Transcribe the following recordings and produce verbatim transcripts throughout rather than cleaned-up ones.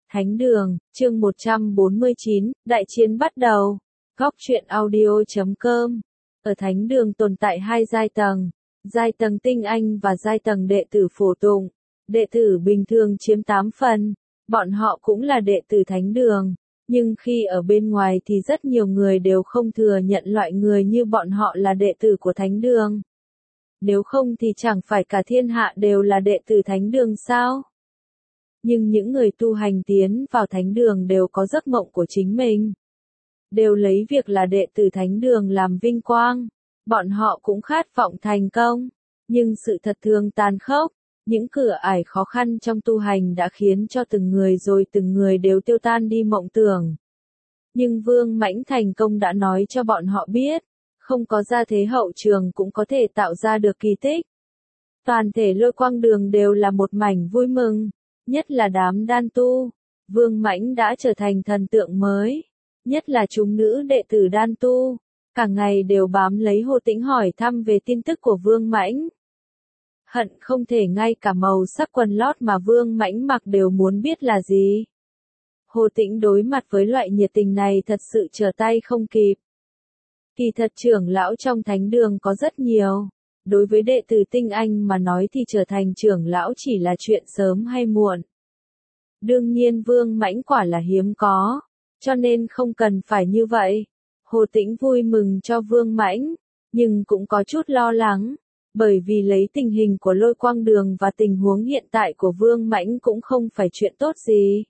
Thánh đường, chương một trăm bốn mươi chín, đại chiến bắt đầu. Góc truyện audio chấm com. Ở thánh đường tồn tại hai giai tầng, giai tầng tinh anh và giai tầng đệ tử phổ tụng. Đệ tử bình thường chiếm tám phần, bọn họ cũng là đệ tử thánh đường, nhưng khi ở bên ngoài thì rất nhiều người đều không thừa nhận loại người như bọn họ là đệ tử của thánh đường. Nếu không thì chẳng phải cả thiên hạ đều là đệ tử thánh đường sao? Nhưng những người tu hành tiến vào thánh đường đều có giấc mộng của chính mình. Đều lấy việc là đệ tử thánh đường làm vinh quang. Bọn họ cũng khát vọng thành công. Nhưng sự thật thường tàn khốc. Những cửa ải khó khăn trong tu hành đã khiến cho từng người rồi từng người đều tiêu tan đi mộng tưởng. Nhưng Vương Mãnh thành công đã nói cho bọn họ biết, không có gia thế hậu trường cũng có thể tạo ra được kỳ tích. Toàn thể Lôi Quang đường đều là một mảnh vui mừng. Nhất là đám đan tu, Vương Mãnh đã trở thành thần tượng mới. Nhất là chúng nữ đệ tử đan tu, cả ngày đều bám lấy Hồ Tĩnh hỏi thăm về tin tức của Vương Mãnh. Hận không thể ngay cả màu sắc quần lót mà Vương Mãnh mặc đều muốn biết là gì. Hồ Tĩnh đối mặt với loại nhiệt tình này thật sự trở tay không kịp. Kỳ thật trưởng lão trong thánh đường có rất nhiều. Đối với đệ tử tinh anh mà nói thì trở thành trưởng lão chỉ là chuyện sớm hay muộn. Đương nhiên Vương Mãnh quả là hiếm có, cho nên không cần phải như vậy. Hồ Tĩnh vui mừng cho Vương Mãnh, nhưng cũng có chút lo lắng, bởi vì lấy tình hình của Lôi Quang đường và tình huống hiện tại của Vương Mãnh cũng không phải chuyện tốt gì.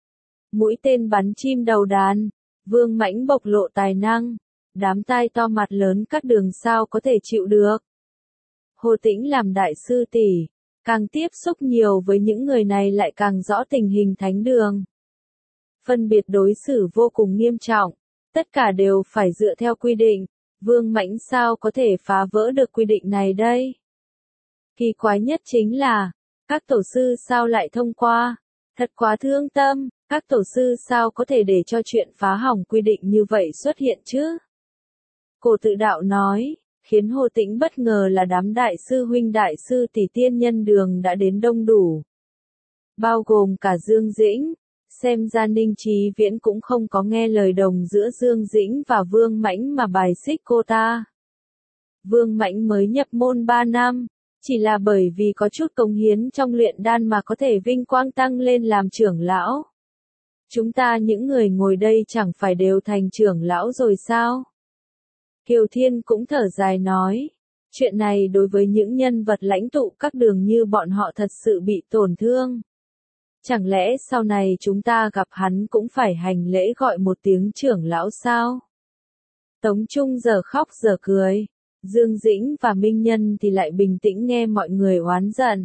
Mũi tên bắn chim đầu đàn, Vương Mãnh bộc lộ tài năng, đám tai to mặt lớn các đường sao có thể chịu được. Hồ Tĩnh làm đại sư tỷ, càng tiếp xúc nhiều với những người này lại càng rõ tình hình thánh đường. Phân biệt đối xử vô cùng nghiêm trọng, tất cả đều phải dựa theo quy định, Vương Mãnh sao có thể phá vỡ được quy định này đây? Kỳ quái nhất chính là, các tổ sư sao lại thông qua? Thật quá thương tâm, các tổ sư sao có thể để cho chuyện phá hỏng quy định như vậy xuất hiện chứ? Cổ Tự Đạo nói. Khiến Hồ Tĩnh bất ngờ là đám đại sư huynh đại sư tỷ tiên nhân đường đã đến đông đủ. Bao gồm cả Dương Dĩnh, xem ra Ninh Chí Viễn cũng không có nghe lời đồng giữa Dương Dĩnh và Vương Mãnh mà bài xích cô ta. Vương Mãnh mới nhập môn ba năm, chỉ là bởi vì có chút cống hiến trong luyện đan mà có thể vinh quang tăng lên làm trưởng lão. Chúng ta những người ngồi đây chẳng phải đều thành trưởng lão rồi sao? Kiều Thiên cũng thở dài nói, chuyện này đối với những nhân vật lãnh tụ các đường như bọn họ thật sự bị tổn thương. Chẳng lẽ sau này chúng ta gặp hắn cũng phải hành lễ gọi một tiếng trưởng lão sao? Tống Trung giờ khóc giờ cười, Dương Dĩnh và Minh Nhân thì lại bình tĩnh nghe mọi người oán giận.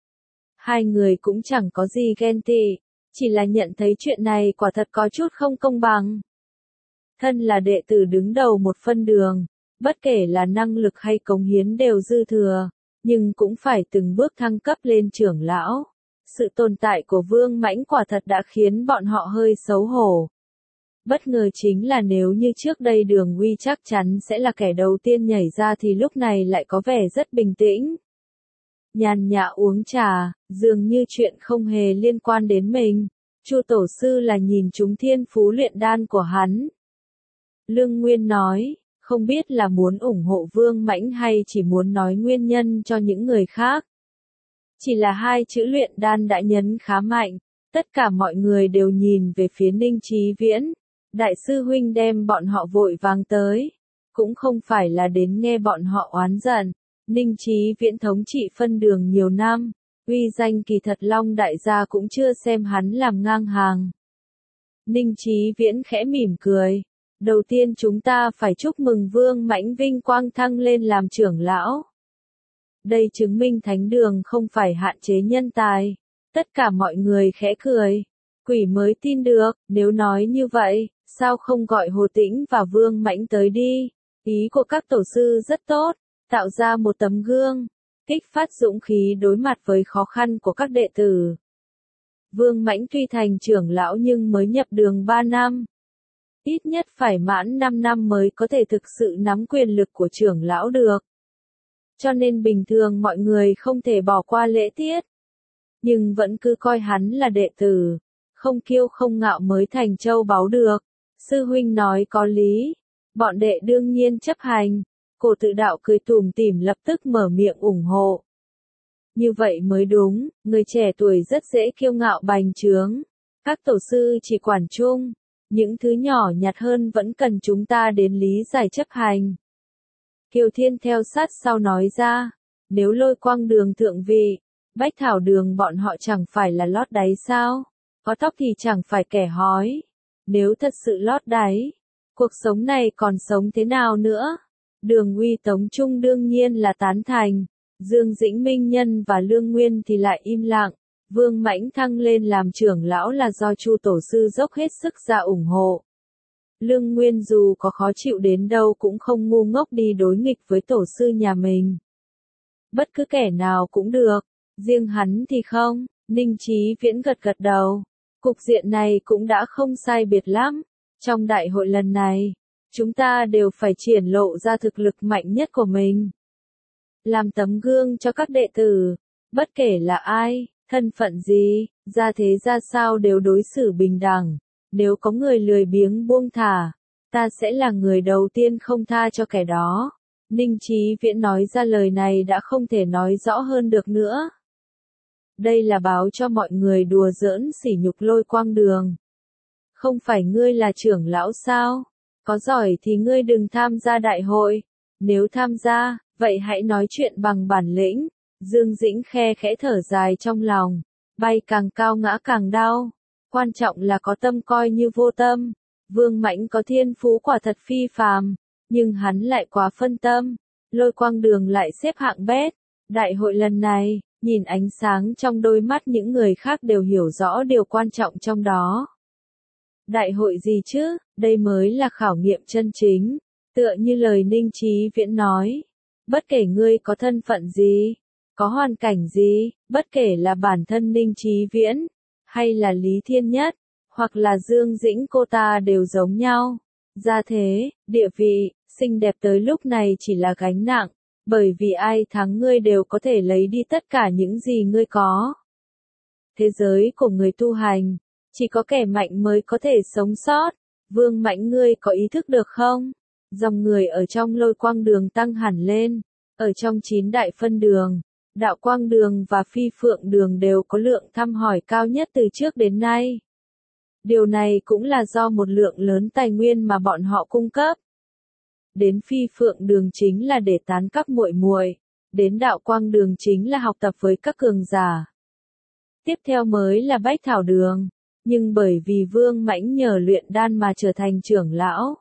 Hai người cũng chẳng có gì ghen tị, chỉ là nhận thấy chuyện này quả thật có chút không công bằng. Thân là đệ tử đứng đầu một phân đường, bất kể là năng lực hay cống hiến đều dư thừa, nhưng cũng phải từng bước thăng cấp lên trưởng lão. Sự tồn tại của Vương Mãnh quả thật đã khiến bọn họ hơi xấu hổ. Bất ngờ chính là nếu như trước đây Đường Uy chắc chắn sẽ là kẻ đầu tiên nhảy ra thì lúc này lại có vẻ rất bình tĩnh. Nhàn nhã uống trà, dường như chuyện không hề liên quan đến mình. Chu tổ sư là nhìn trúng thiên phú luyện đan của hắn. Lương Nguyên nói, không biết là muốn ủng hộ Vương Mãnh hay chỉ muốn nói nguyên nhân cho những người khác. Chỉ là hai chữ luyện đan đã nhấn khá mạnh, tất cả mọi người đều nhìn về phía Ninh Chí Viễn. Đại sư huynh đem bọn họ vội vàng tới, cũng không phải là đến nghe bọn họ oán giận. Ninh Chí Viễn thống trị phân đường nhiều năm, uy danh kỳ thật Long đại gia cũng chưa xem hắn làm ngang hàng. Ninh Chí Viễn khẽ mỉm cười. Đầu tiên chúng ta phải chúc mừng Vương Mãnh vinh quang thăng lên làm trưởng lão. Đây chứng minh thánh đường không phải hạn chế nhân tài. Tất cả mọi người khẽ cười. Quỷ mới tin được, nếu nói như vậy, sao không gọi Hồ Tĩnh và Vương Mãnh tới đi? Ý của các tổ sư rất tốt, tạo ra một tấm gương, kích phát dũng khí đối mặt với khó khăn của các đệ tử. Vương Mãnh tuy thành trưởng lão nhưng mới nhập đường ba năm. Ít nhất phải mãn năm năm mới có thể thực sự nắm quyền lực của trưởng lão được. Cho nên bình thường mọi người không thể bỏ qua lễ tiết. Nhưng vẫn cứ coi hắn là đệ tử. không kiêu không ngạo mới thành châu báu được. Sư huynh nói có lý. Bọn đệ đương nhiên chấp hành. Cổ Tự Đạo cười tủm tỉm lập tức mở miệng ủng hộ. Như vậy mới đúng, người trẻ tuổi rất dễ kiêu ngạo bành trướng. Các tổ sư chỉ quản chung, những thứ nhỏ nhặt hơn vẫn cần chúng ta đến lý giải chấp hành. Kiều Thiên theo sát sau nói ra, nếu Lôi Quang Đường thượng vị, Bách Thảo Đường bọn họ chẳng phải là lót đáy sao? Có tóc thì chẳng phải kẻ hói. Nếu thật sự lót đáy, cuộc sống này còn sống thế nào nữa? Đường Uy Tống Trung đương nhiên là tán thành. Dương Dĩnh Minh Nhân và Lương Nguyên thì lại im lặng. Vương Mãnh thăng lên làm trưởng lão là do Chu tổ sư dốc hết sức ra ủng hộ. Lương Nguyên dù có khó chịu đến đâu cũng không ngu ngốc đi đối nghịch với tổ sư nhà mình. Bất cứ kẻ nào cũng được, riêng hắn thì không. Ninh Chí Viễn gật gật đầu. Cục diện này cũng đã không sai biệt lắm. Trong đại hội lần này, chúng ta đều phải triển lộ ra thực lực mạnh nhất của mình. Làm tấm gương cho các đệ tử, bất kể là ai, thân phận gì, gia thế ra sao đều đối xử bình đẳng. Nếu có người lười biếng buông thả, ta sẽ là người đầu tiên không tha cho kẻ đó. Ninh Chí Viễn nói ra lời này đã không thể nói rõ hơn được nữa. Đây là báo cho mọi người đùa giỡn sỉ nhục Lôi Quang Đường. Không phải ngươi là trưởng lão sao? Có giỏi thì ngươi đừng tham gia đại hội. Nếu tham gia, vậy hãy nói chuyện bằng bản lĩnh. Dương Dĩnh khe khẽ thở dài trong lòng. Bay càng cao ngã càng đau. Quan trọng là có tâm coi như vô tâm. Vương Mãnh có thiên phú quả thật phi phàm, nhưng hắn lại quá phân tâm. Lôi Quang Đường lại xếp hạng bét. Đại hội lần này, nhìn ánh sáng trong đôi mắt những người khác đều hiểu rõ điều quan trọng trong đó. Đại hội gì chứ, đây mới là khảo nghiệm chân chính. Tựa như lời Ninh Chí Viễn nói. Bất kể ngươi có thân phận gì, có hoàn cảnh gì, bất kể là bản thân Ninh Chí Viễn, hay là Lý Thiên Nhất, hoặc là Dương Dĩnh cô ta đều giống nhau. Gia thế, địa vị, xinh đẹp tới lúc này chỉ là gánh nặng, bởi vì ai thắng ngươi đều có thể lấy đi tất cả những gì ngươi có. Thế giới của người tu hành, chỉ có kẻ mạnh mới có thể sống sót. Vương Mãnh ngươi có ý thức được không? Dòng người ở trong Lôi Quang Đường tăng hẳn lên. Ở trong chín đại phân đường, Đạo Quang Đường và Phi Phượng Đường đều có lượng thăm hỏi cao nhất từ trước đến nay. Điều này cũng là do một lượng lớn tài nguyên mà bọn họ cung cấp. Đến Phi Phượng Đường chính là để tán các muội muội, đến Đạo Quang Đường chính là học tập với các cường giả. Tiếp theo mới là Bách Thảo Đường, nhưng bởi vì Vương Mãnh nhờ luyện đan mà trở thành trưởng lão,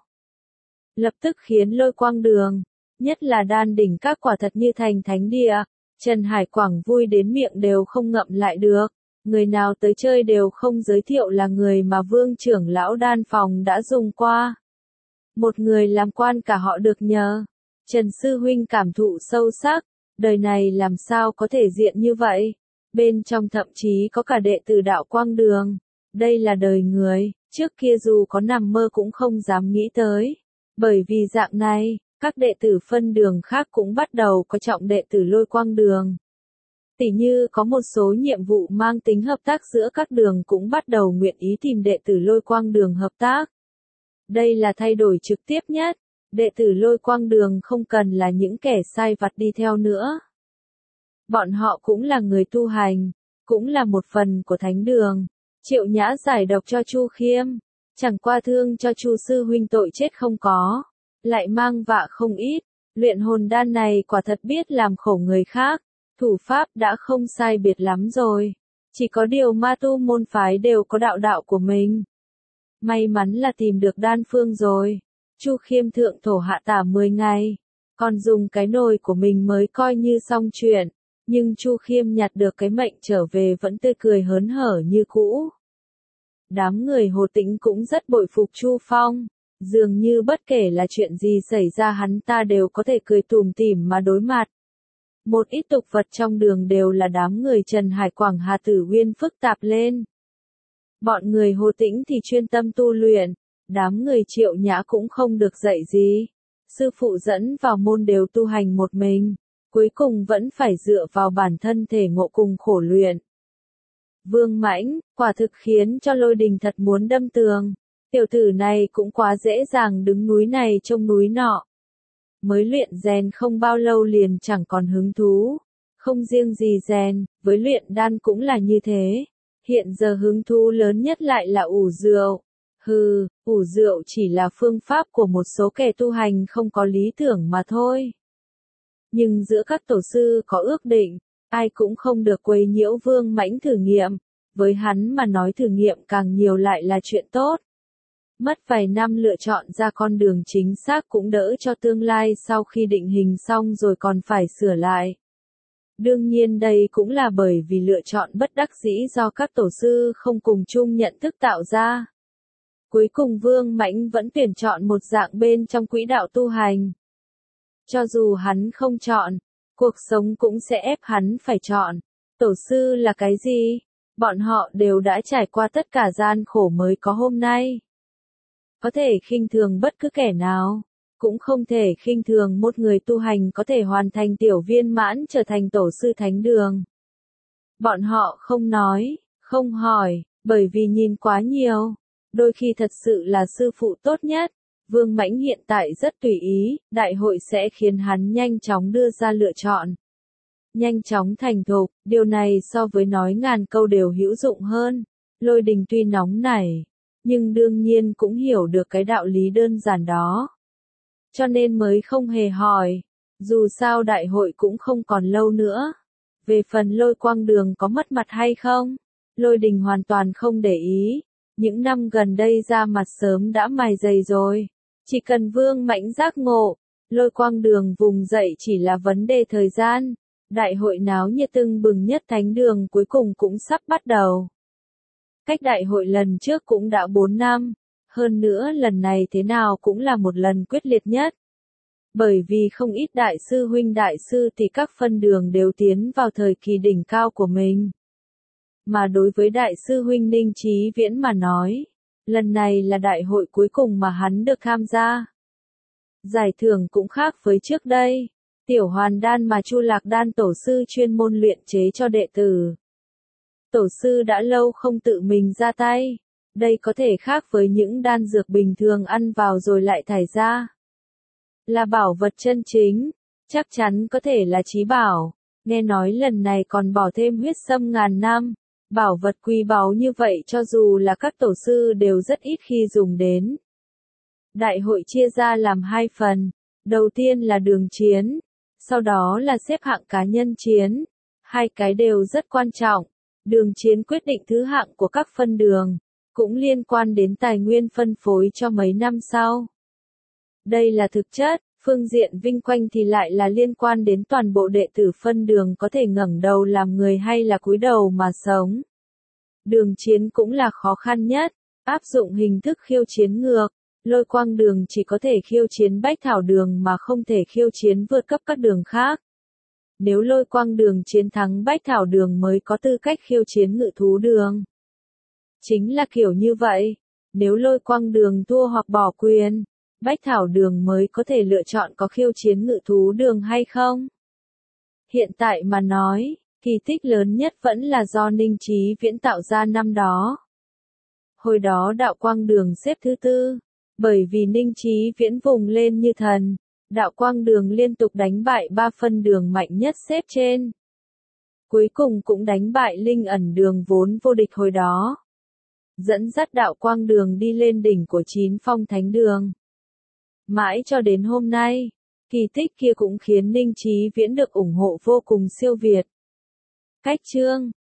lập tức khiến Lôi Quang Đường, nhất là đan đỉnh các quả thật như thành thánh địa. Trần Hải Quảng vui đến miệng đều không ngậm lại được. Người nào tới chơi đều không giới thiệu là người mà Vương trưởng lão đan phòng đã dùng qua. Một người làm quan cả họ được nhờ. Trần Sư Huynh cảm thụ sâu sắc. Đời này làm sao có thể diện như vậy. Bên trong thậm chí có cả đệ tử Đạo Quang Đường. Đây là đời người, trước kia dù có nằm mơ cũng không dám nghĩ tới. Bởi vì dạng này, các đệ tử phân đường khác cũng bắt đầu có trọng đệ tử Lôi Quang Đường. Tỉ như có một số nhiệm vụ mang tính hợp tác giữa các đường cũng bắt đầu nguyện ý tìm đệ tử Lôi Quang Đường hợp tác. Đây là thay đổi trực tiếp nhất. Đệ tử Lôi Quang Đường không cần là những kẻ sai vặt đi theo nữa. Bọn họ cũng là người tu hành, cũng là một phần của thánh đường. Triệu Nhã giải độc cho Chu Khiêm, chẳng qua thương cho Chu sư huynh tội chết không có, lại mang vạ không ít. Luyện hồn đan này quả thật biết làm khổ người khác, thủ pháp đã không sai biệt lắm rồi. Chỉ có điều ma tu môn phái đều có đạo đạo của mình. May mắn là tìm được đan phương rồi. Chu Khiêm thượng thổ hạ tả mười ngày, còn dùng cái nồi của mình mới coi như xong chuyện. Nhưng Chu Khiêm nhặt được cái mệnh trở về vẫn tươi cười hớn hở như cũ. Đám người Hồ Tĩnh cũng rất bội phục Chu Phong. Dường như bất kể là chuyện gì xảy ra hắn ta đều có thể cười tủm tỉm mà đối mặt. Một ít tục vật trong đường đều là đám người Trần Hải Quảng Hà Tử Uyên phức tạp lên. Bọn người Hồ Tĩnh thì chuyên tâm tu luyện, đám người Triệu Nhã cũng không được dạy gì. Sư phụ dẫn vào môn đều tu hành một mình, cuối cùng vẫn phải dựa vào bản thân thể ngộ cùng khổ luyện. Vương Mãnh, quả thực khiến cho Lôi Đình thật muốn đâm tường. Tiểu tử này cũng quá dễ dàng đứng núi này trông núi nọ. Mới luyện rèn không bao lâu liền chẳng còn hứng thú. Không riêng gì rèn, với luyện đan cũng là như thế. Hiện giờ hứng thú lớn nhất lại là ủ rượu. Hừ, ủ rượu chỉ là phương pháp của một số kẻ tu hành không có lý tưởng mà thôi. Nhưng giữa các tổ sư có ước định, ai cũng không được quấy nhiễu Vương Mãnh thử nghiệm. Với hắn mà nói thử nghiệm càng nhiều lại là chuyện tốt. Mất vài năm lựa chọn ra con đường chính xác cũng đỡ cho tương lai sau khi định hình xong rồi còn phải sửa lại. Đương nhiên đây cũng là bởi vì lựa chọn bất đắc dĩ do các tổ sư không cùng chung nhận thức tạo ra. Cuối cùng Vương Mãnh vẫn tuyển chọn một dạng bên trong quỹ đạo tu hành. Cho dù hắn không chọn, cuộc sống cũng sẽ ép hắn phải chọn. Tổ sư là cái gì? Bọn họ đều đã trải qua tất cả gian khổ mới có hôm nay. Có thể khinh thường bất cứ kẻ nào, cũng không thể khinh thường một người tu hành có thể hoàn thành tiểu viên mãn trở thành tổ sư thánh đường. Bọn họ không nói, không hỏi, bởi vì nhìn quá nhiều, đôi khi thật sự là sư phụ tốt nhất. Vương Mãnh hiện tại rất tùy ý, đại hội sẽ khiến hắn nhanh chóng đưa ra lựa chọn. Nhanh chóng thành thục, điều này so với nói ngàn câu đều hữu dụng hơn. Lôi Đình tuy nóng nảy, nhưng đương nhiên cũng hiểu được cái đạo lý đơn giản đó. Cho nên mới không hề hỏi, dù sao đại hội cũng không còn lâu nữa. Về phần Lôi Quang Đường có mất mặt hay không, Lôi Đình hoàn toàn không để ý. Những năm gần đây ra mặt sớm đã mài dày rồi. Chỉ cần Vương Mãnh giác ngộ, Lôi Quang Đường vùng dậy chỉ là vấn đề thời gian. Đại hội náo nhiệt tưng bừng nhất thánh đường cuối cùng cũng sắp bắt đầu. Cách đại hội lần trước cũng đã bốn năm, hơn nữa lần này thế nào cũng là một lần quyết liệt nhất. Bởi vì không ít đại sư huynh đại sư thì các phân đường đều tiến vào thời kỳ đỉnh cao của mình. Mà đối với đại sư huynh Ninh Chí Viễn mà nói, lần này là đại hội cuối cùng mà hắn được tham gia. Giải thưởng cũng khác với trước đây, tiểu hoàn đan mà Chu Lạc Đan tổ sư chuyên môn luyện chế cho đệ tử. Tổ sư đã lâu không tự mình ra tay, đây có thể khác với những đan dược bình thường ăn vào rồi lại thải ra. Là bảo vật chân chính, chắc chắn có thể là chí bảo, nghe nói lần này còn bỏ thêm huyết sâm ngàn năm. Bảo vật quý báu như vậy cho dù là các tổ sư đều rất ít khi dùng đến. Đại hội chia ra làm hai phần, đầu tiên là đường chiến, sau đó là xếp hạng cá nhân chiến. Hai cái đều rất quan trọng, đường chiến quyết định thứ hạng của các phân đường, cũng liên quan đến tài nguyên phân phối cho mấy năm sau. Đây là thực chất, phương diện vinh quang thì lại là liên quan đến toàn bộ đệ tử phân đường có thể ngẩng đầu làm người hay là cúi đầu mà sống. Đường chiến cũng là khó khăn nhất, áp dụng hình thức khiêu chiến ngược, Lôi Quang Đường chỉ có thể khiêu chiến Bách Thảo Đường mà không thể khiêu chiến vượt cấp các đường khác. Nếu Lôi Quang Đường chiến thắng Bách Thảo Đường mới có tư cách khiêu chiến Ngự Thú Đường. Chính là kiểu như vậy, nếu Lôi Quang Đường thua hoặc bỏ quyền, Bách Thảo Đường mới có thể lựa chọn có khiêu chiến Ngự Thú Đường hay không. Hiện tại mà nói, kỳ tích lớn nhất vẫn là do Ninh Chí Viễn tạo ra năm đó. Hồi đó Đạo Quang Đường xếp thứ tư, bởi vì Ninh Chí Viễn vùng lên như thần, Đạo Quang Đường liên tục đánh bại ba phân đường mạnh nhất xếp trên. Cuối cùng cũng đánh bại Linh Ẩn Đường vốn vô địch hồi đó. Dẫn dắt Đạo Quang Đường đi lên đỉnh của chín phong thánh đường. Mãi cho đến hôm nay, kỳ tích kia cũng khiến Ninh Chí Viễn được ủng hộ vô cùng siêu việt. Cách chương